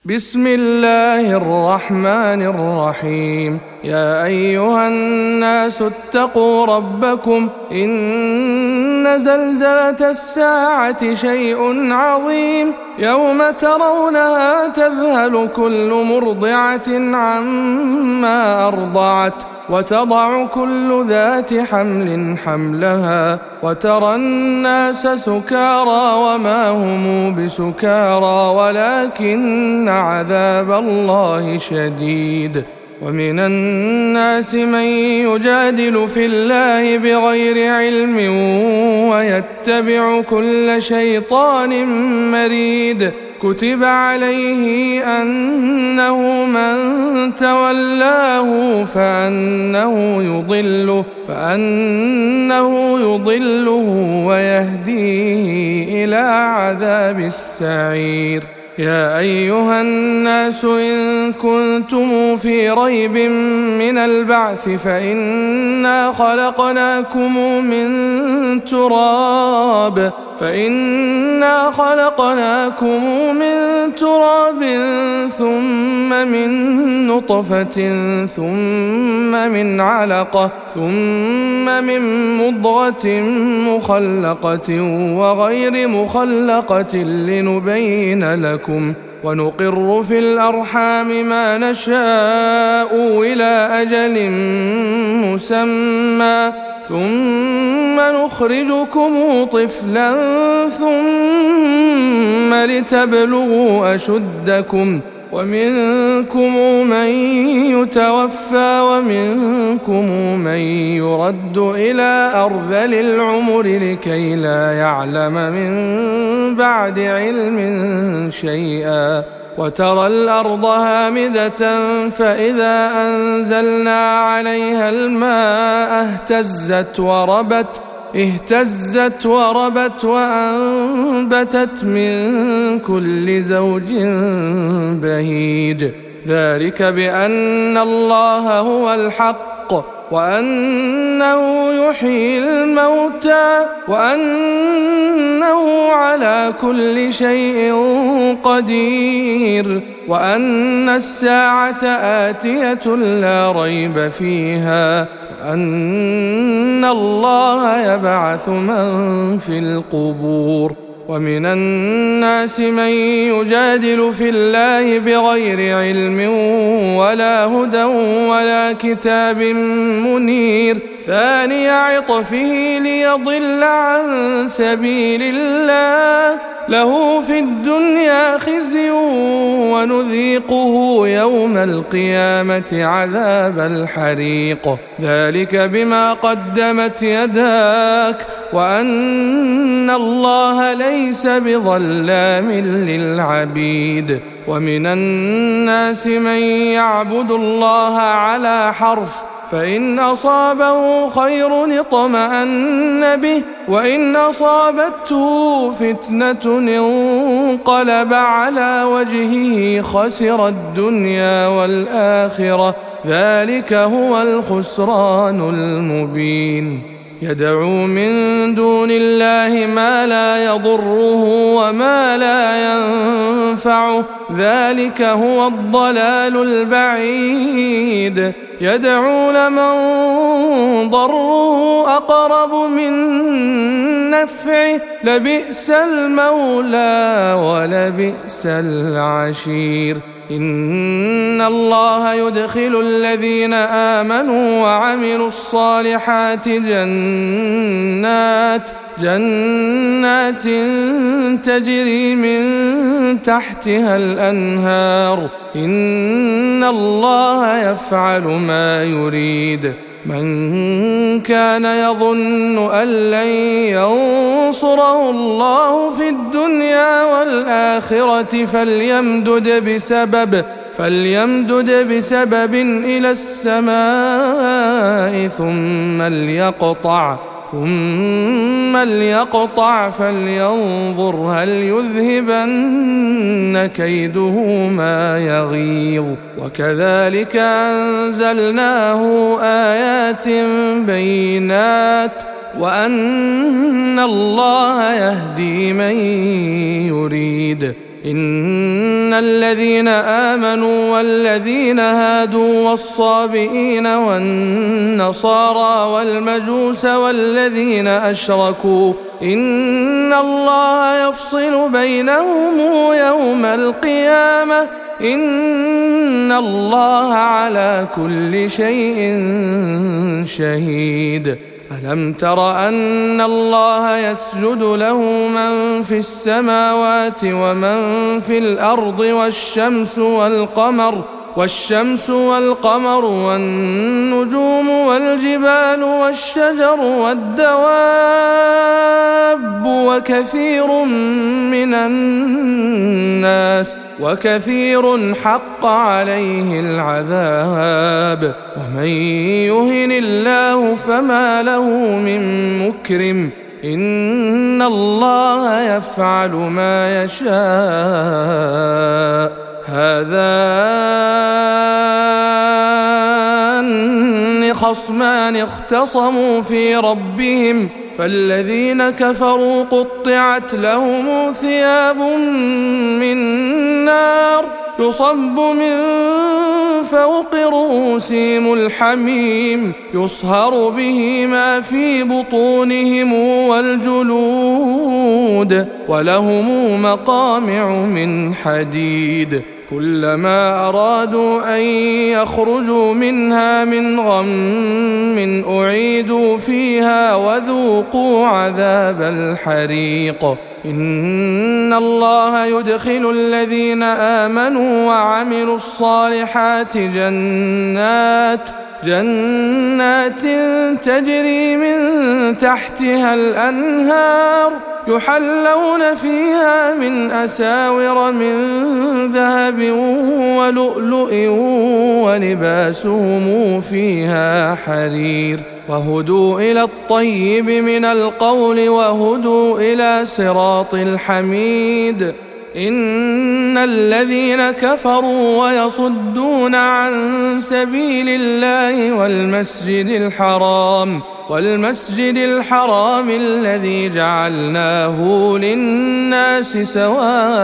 بسم الله الرحمن الرحيم. يا أيها الناس اتقوا ربكم إن زلزلة الساعة شيء عظيم يوم ترونها تذهل كل مرضعة عما أرضعت وتضع كل ذات حمل حملها وترى الناس سكارى وما هم بسكارى ولكن عذاب الله شديد. ومن الناس من يجادل في الله بغير علم ويتبع كل شيطان مريد. كتب عليه أنه من تولاه فأنه يضله ويهديه إلى عذاب السعير. يا أيها الناس إن كنتم في ريب من البعث فإنا خلقناكم من تراب ثم من نطفة ثم من علقة ثم من مضغة مخلقة وغير مخلقة لنبين لكم ونقر في الأرحام ما نشاء إلى أجل مسمى ثم نخرجكم طفلا ثم لتبلغوا أشدكم ومنكم من يتوفى ومنكم من يرد إلى أرذل العمر لكي لا يعلم من بعد علم شيئا. وترى الأرض هامدة فإذا أنزلنا عليها الماء اهتزت وربت وأنبتت من كل زوج بهيج. ذلك بأن الله هو الحق وأنه يحيي الموتى وأنه على كل شيء قدير وأن الساعة آتية لا ريب فيها وأن الله يبعث من في القبور. ومن الناس من يجادل في الله بغير علم ولا هدى ولا كتاب منير ثاني عطفه ليضل عن سبيل الله له في الدنيا خزي ونذيقه يوم القيامة عذاب الحريق. ذلك بما قدمت يداك وأن الله ليس بظلام للعبيد. ومن الناس من يعبد الله على حرف فإن أصابه خير اطمأن به وإن أصابته فتنة انقلب على وجهه خسر الدنيا والآخرة ذلك هو الخسران المبين. يدعو من دون الله ما لا يضره وما لا ينفعه ذلك هو الضلال البعيد. يدعو لمن ضره أقرب من نفعه لبئس المولى ولبئس العشير. إن الله يدخل الذين آمنوا وعملوا الصالحات جنات تجري من تحتها الأنهار إن الله يفعل ما يريد. من كان يظن أن لن ينصره الله في الدنيا والآخرة فليمدد بسبب إلى السماء ثم ليقطع فلينظر هل يذهبن كيده ما يغيظ. وكذلك أنزلناه آيات بينات وأن الله يهدي من يريد إن الذين آمنوا والذين هادوا والصابئين والنصارى والمجوس والذين أشركوا إن الله يفصل بينهم يوم القيامة إن الله على كل شيء شهيد. ألم تر أن الله يسجد له من في السماوات ومن في الأرض والشمس والقمر والنجوم والجبال والشجر والدواب وكثير حق عليه العذاب ومن يهن الله فما له من مكرم إن الله يفعل ما يشاء. هذان خصمان اختصموا في ربهم فالذين كفروا قطعت لهم ثياب من نار يصب من فوق رؤوسهم الحميم يصهر به ما في بطونهم والجلود ولهم مقامع من حديد كلما أرادوا أن يخرجوا منها من غم أعيدوا فيها وذوقوا عذاب الحريق. إن الله يدخل الذين آمنوا وعملوا الصالحات جنات تجري من تحتها الأنهار يحلون فيها من أساور من ذهب ولؤلؤ ولباسهم فيها حرير وهدوا إلى الطيب من القول وهدوا إلى صراط الحميد. إن الذين كفروا ويصدون عن سبيل الله والمسجد الحرام الذي جعلناه للناس سواء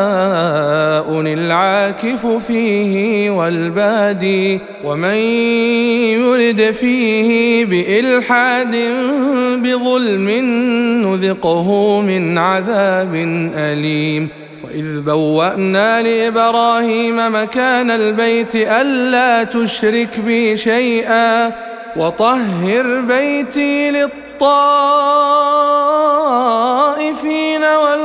العاكف فيه والبادي ومن يرد فيه بإلحاد بظلم نذقه من عذاب أليم. وإذ بوأنا لإبراهيم مكان البيت ألا تشرك بي شيئا وطهر بيتي للطائفين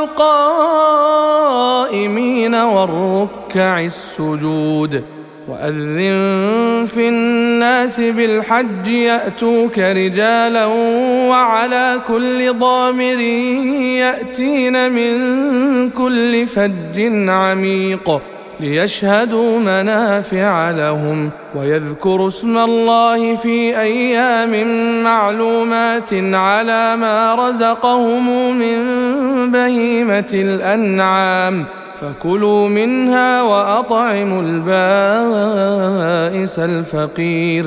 والقائمين والركع السجود. وأذن في الناس بالحج يأتوك رجالا وعلى كل ضامر يأتين من كل فج عميق ليشهدوا منافع لهم ويذكروا اسم الله في أيام معلومات على ما رزقهم من بهيمة الأنعام فكلوا منها وأطعموا البائس الفقير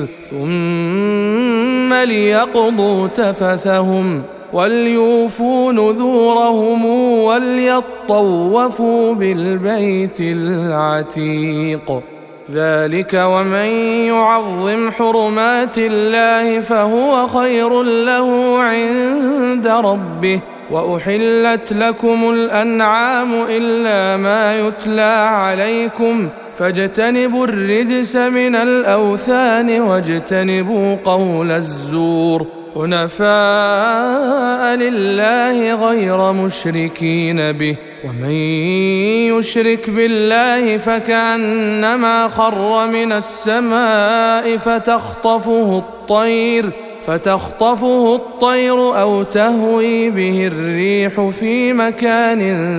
ثم ليقضوا تفثهم وليوفوا نذورهم وليطوفوا بالبيت العتيق. ذلك ومن يعظم حرمات الله فهو خير له عند ربه. وأحلت لكم الأنعام إلا ما يتلى عليكم فاجتنبوا الرجس من الأوثان واجتنبوا قول الزور حنفاء لله غير مشركين به. ومن يشرك بالله فكأنما خر من السماء فتخطفه الطير أو تهوي به الريح في مكان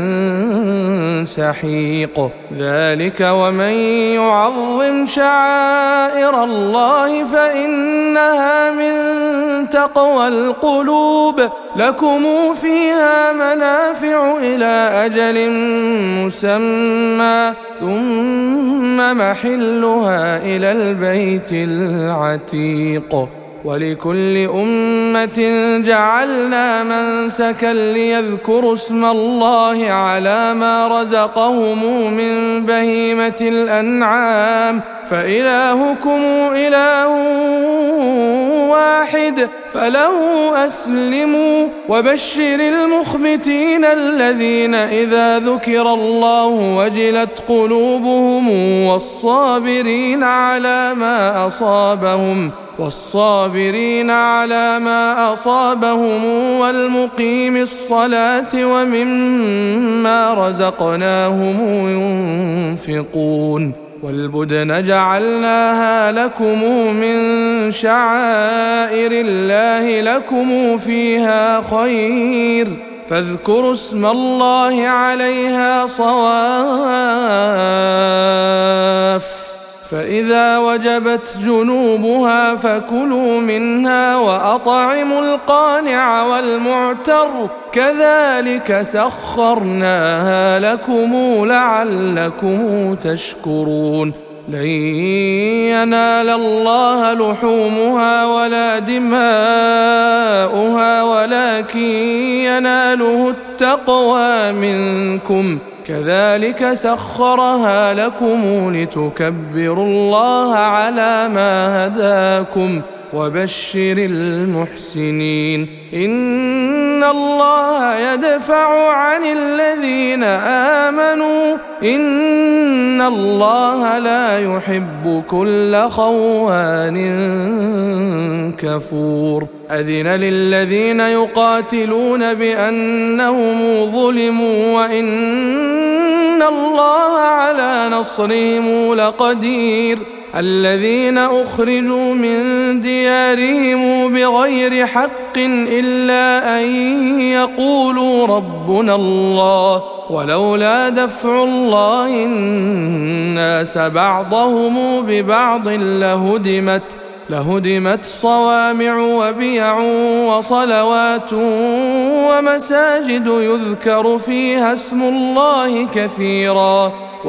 سحيق. ذلك ومن يعظم شعائر الله فإنها من تقوى القلوب. لكم فيها منافع إلى أجل مسمى ثم محلها إلى البيت العتيق. ولكل أمة جعلنا منسكا ليذكروا اسم الله على ما رزقهم من بهيمة الأنعام فإلهكم إله واحد فله أسلموا وبشر المخبتين الذين إذا ذكر الله وجلت قلوبهم والصابرين على ما أصابهم والمقيم الصلاة ومما رزقناهم ينفقون والبدن جعلناها لكم من شعائر الله لكم فيها خير فاذكروا اسم الله عليها صواف فإذا وجبت جنوبها فكلوا منها وأطعموا القانع والمعتر كذلك سخرناها لكم لعلكم تشكرون لن ينال الله لحومها ولا دماؤها ولكن يناله التقوى منكم كذلك سخرها لكم لتكبروا الله على ما هداكم وبشر المحسنين إن الله يدفع عن الذين آمنوا إن الله لا يحب كل خوان كفور أذن للذين يقاتلون بأنهم ظلموا وإن الله على نصرهم لقدير الذين أخرجوا من ديارهم بغير حق إلا أن يقولوا ربنا الله ولولا دفع الله الناس بعضهم ببعض لهدمت صوامع وبيع وصلوات ومساجد يذكر فيها اسم الله كثيرا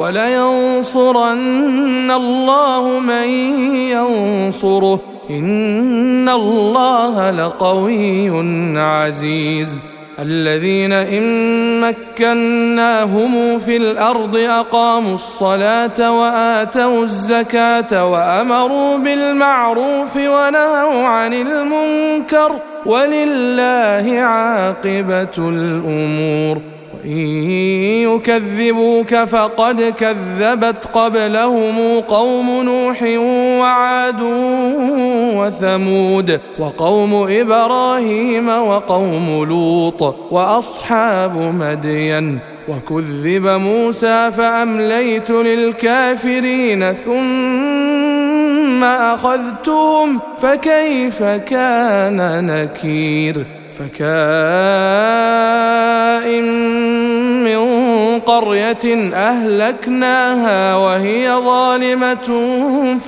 ولينصرن الله من ينصره إن الله لقوي عزيز الذين إن مكناهم في الأرض أقاموا الصلاة وآتوا الزكاة وأمروا بالمعروف ونهوا عن المنكر ولله عاقبة الأمور وإن يكذبوك فقد كذبت قبلهم قوم نوح وعاد وثمود وقوم إبراهيم وقوم لوط وأصحاب مدين وكذب موسى فأمليت للكافرين ثم أخذتهم فكيف كان نكير فكائن من قرية أهلكناها وهي ظالمة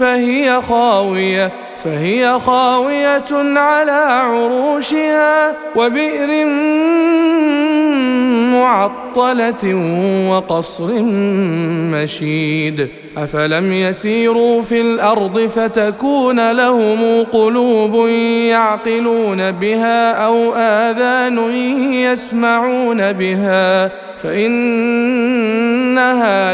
فهي خاوية على عروشها وبئر معطلة وقصر مشيد أفلم يسيروا في الأرض فتكون لهم قلوب يعقلون بها أو آذان يسمعون بها فإنها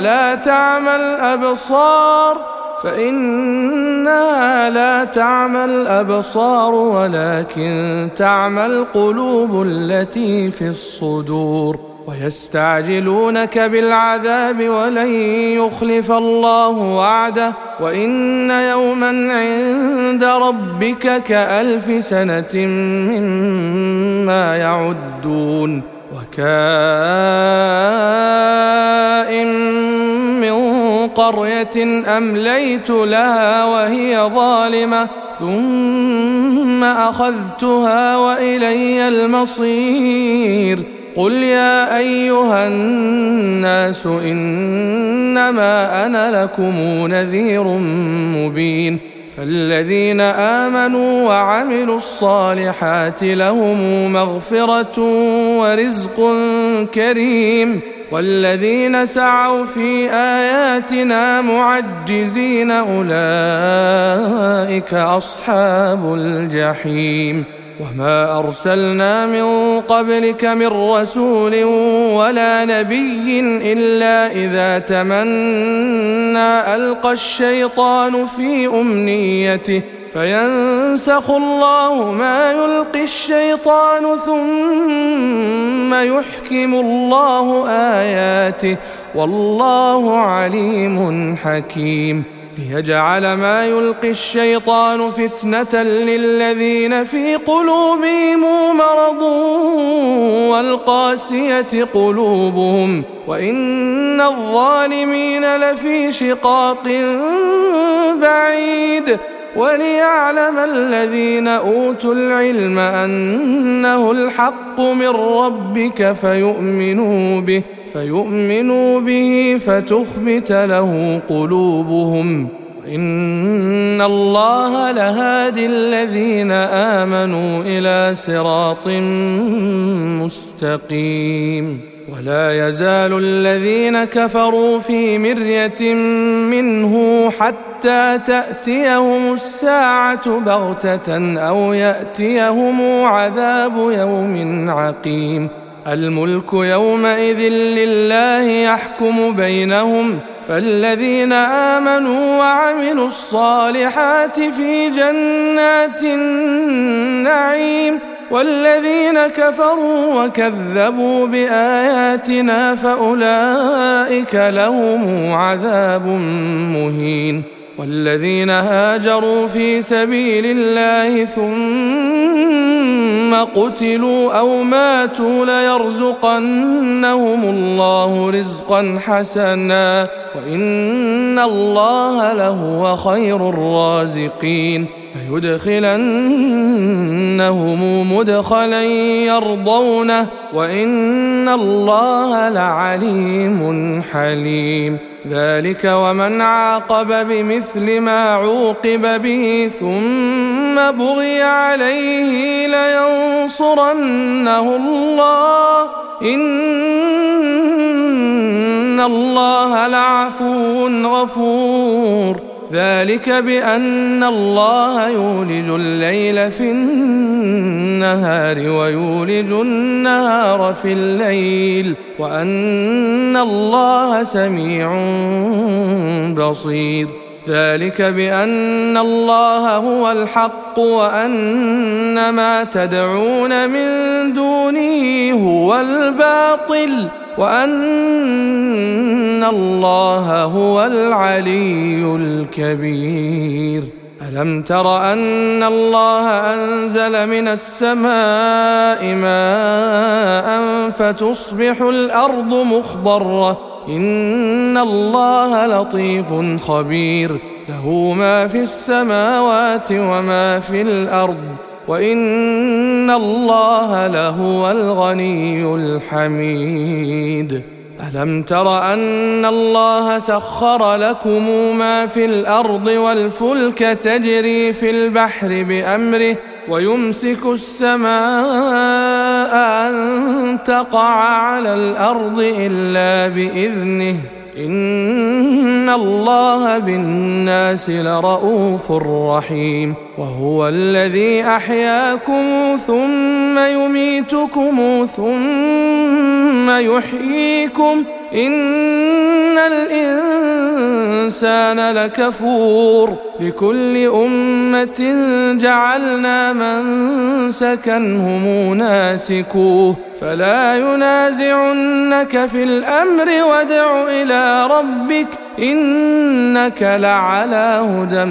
لا تعمى الأبصار ولكن تعمى القلوب التي في الصدور ويستعجلونك بالعذاب ولن يخلف الله وعده وإن يوما عند ربك كألف سنة مما يعدون وكائن من قرية أمليت لها وهي ظالمة ثم أخذتها وإلي المصير قل يا أيها الناس إنما أنا لكم نذير مبين فالذين آمنوا وعملوا الصالحات لهم مغفرة ورزق كريم والذين سعوا في آياتنا معجزين أولئك أصحاب الجحيم وما أرسلنا من قبلك من رسول ولا نبي إلا إذا تمنى ألقى الشيطان في أمنيته فينسخ الله ما يلقي الشيطان ثم يحكم الله آياته والله عليم حكيم ليجعل ما يلقي الشيطان فتنة للذين في قلوبهم مرض والقاسية قلوبهم وإن الظالمين لفي شقاق بعيد وليعلم الذين أوتوا العلم أنه الحق من ربك فيؤمنوا به فتخبت له قلوبهم إن الله لهادي الذين آمنوا إلى صراط مستقيم ولا يزال الذين كفروا في مرية منه حتى تأتيهم الساعة بغتة أو يأتيهم عذاب يوم عقيم الملك يومئذ لله يحكم بينهم فالذين آمنوا وعملوا الصالحات في جنات النعيم والذين كفروا وكذبوا بآياتنا فأولئك لهم عذاب مهين والذين هاجروا في سبيل الله ثم قتلوا أو ماتوا ليرزقنهم الله رزقا حسنا وإن الله لهو خير الرازقين ليدخلنهم مدخلا يرضونه وإن الله لعليم حليم ذلك ومن عاقب بمثل ما عوقب به ثم بغي عليه لينصرنه الله إن الله لعفو غفور ذلك بأن الله يولج الليل في النهار ويولج النهار في الليل وأن الله سميع بصير ذلك بأن الله هو الحق وأن ما تدعون من دونه هو الباطل وأن الله هو العلي الكبير ألم تر أن الله أنزل من السماء ماء فتصبح الأرض مخضرة إن الله لطيف خبير له ما في السماوات وما في الأرض وإن الله لهو الغني الحميد ألم تر أن الله سخر لكم ما في الأرض والفلك تجري في البحر بأمره ويمسك السماء أن تقع على الأرض إلا بإذنه إن الله بالناس لرؤوف رحيم وهو الذي أحياكم ثم يميتكم ثم يحييكم إن الإنسان لكفور لكل أمة جعلنا منسكا هم ناسكوه فلا ينازعنك في الأمر وادع إلى ربك إنك لعلى هدى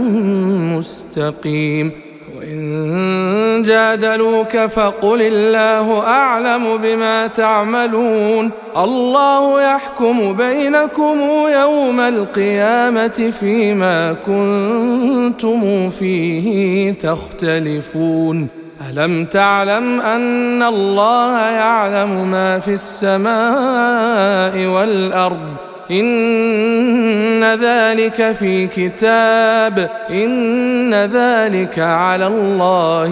مستقيم وإن جادلوك فقل الله أعلم بما تعملون الله يحكم بينكم يوم القيامة فيما كنتم فيه تختلفون ألم تعلم أن الله يعلم ما في السماء والأرض إن ذلك في كتاب إن ذلك على الله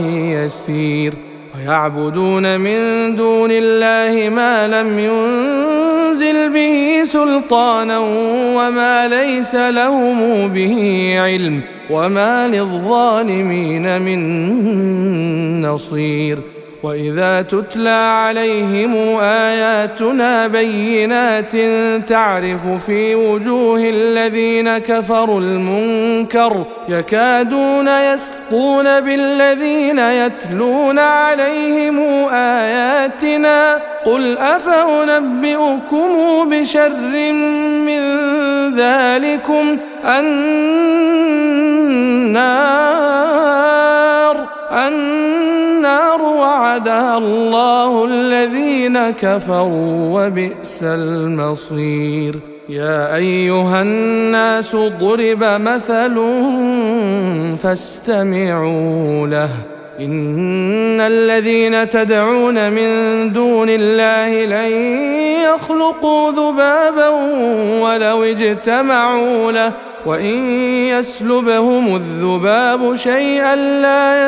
يسير ويعبدون من دون الله ما لم ينزل ينزل به سلطانا وما ليس لهم به علم وما للظالمين من نصير. وإذا تتلى عليهم آياتنا بينات تعرف في وجوه الذين كفروا المنكر يكادون يسطون بالذين يتلون عليهم آياتنا قل أفأنبئكم بشر من ذلكم النار وعدها الله الذين كفروا وبئس المصير. يا أيها الناس ضرب مثل فاستمعوا له إن الذين تدعون من دون الله لن يخلقوا ذبابا ولو اجتمعوا له وإن يسلبهم الذباب شيئا لا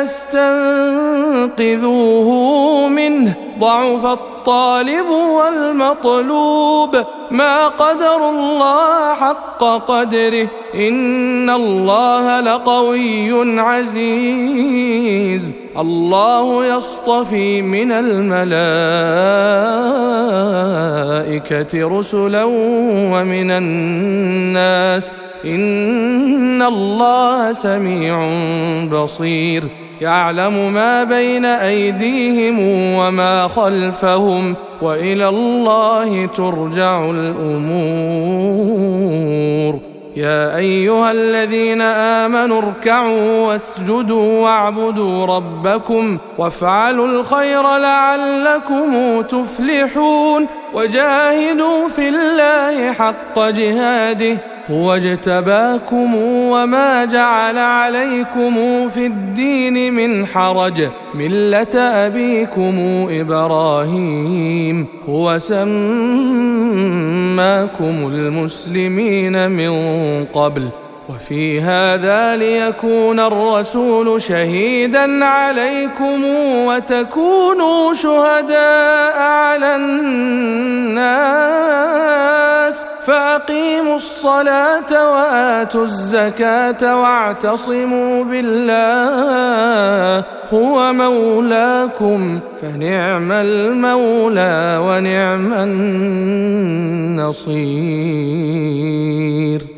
يستنقذوه منه ضعف الطالب والمطلوب ما قدروا الله حق قدره إن الله لقوي عزيز. الله يصطفي من الملائكة رسلا ومن الناس إن الله سميع بصير يعلم ما بين أيديهم وما خلفهم وإلى الله ترجع الأمور. يا أيها الذين آمنوا اركعوا واسجدوا واعبدوا ربكم وافعلوا الخير لعلكم تفلحون وجاهدوا في الله حق جهاده هو اجتباكم وما جعل عليكم في الدين من حرج ملة أبيكم إبراهيم هو سماكم المسلمين من قبل وفي هذا ليكون الرسول شهيدا عليكم وتكونوا شهداء على الناس فأقيموا الصلاة وآتوا الزكاة واعتصموا بالله هو مولاكم فنعم المولى ونعم النصير.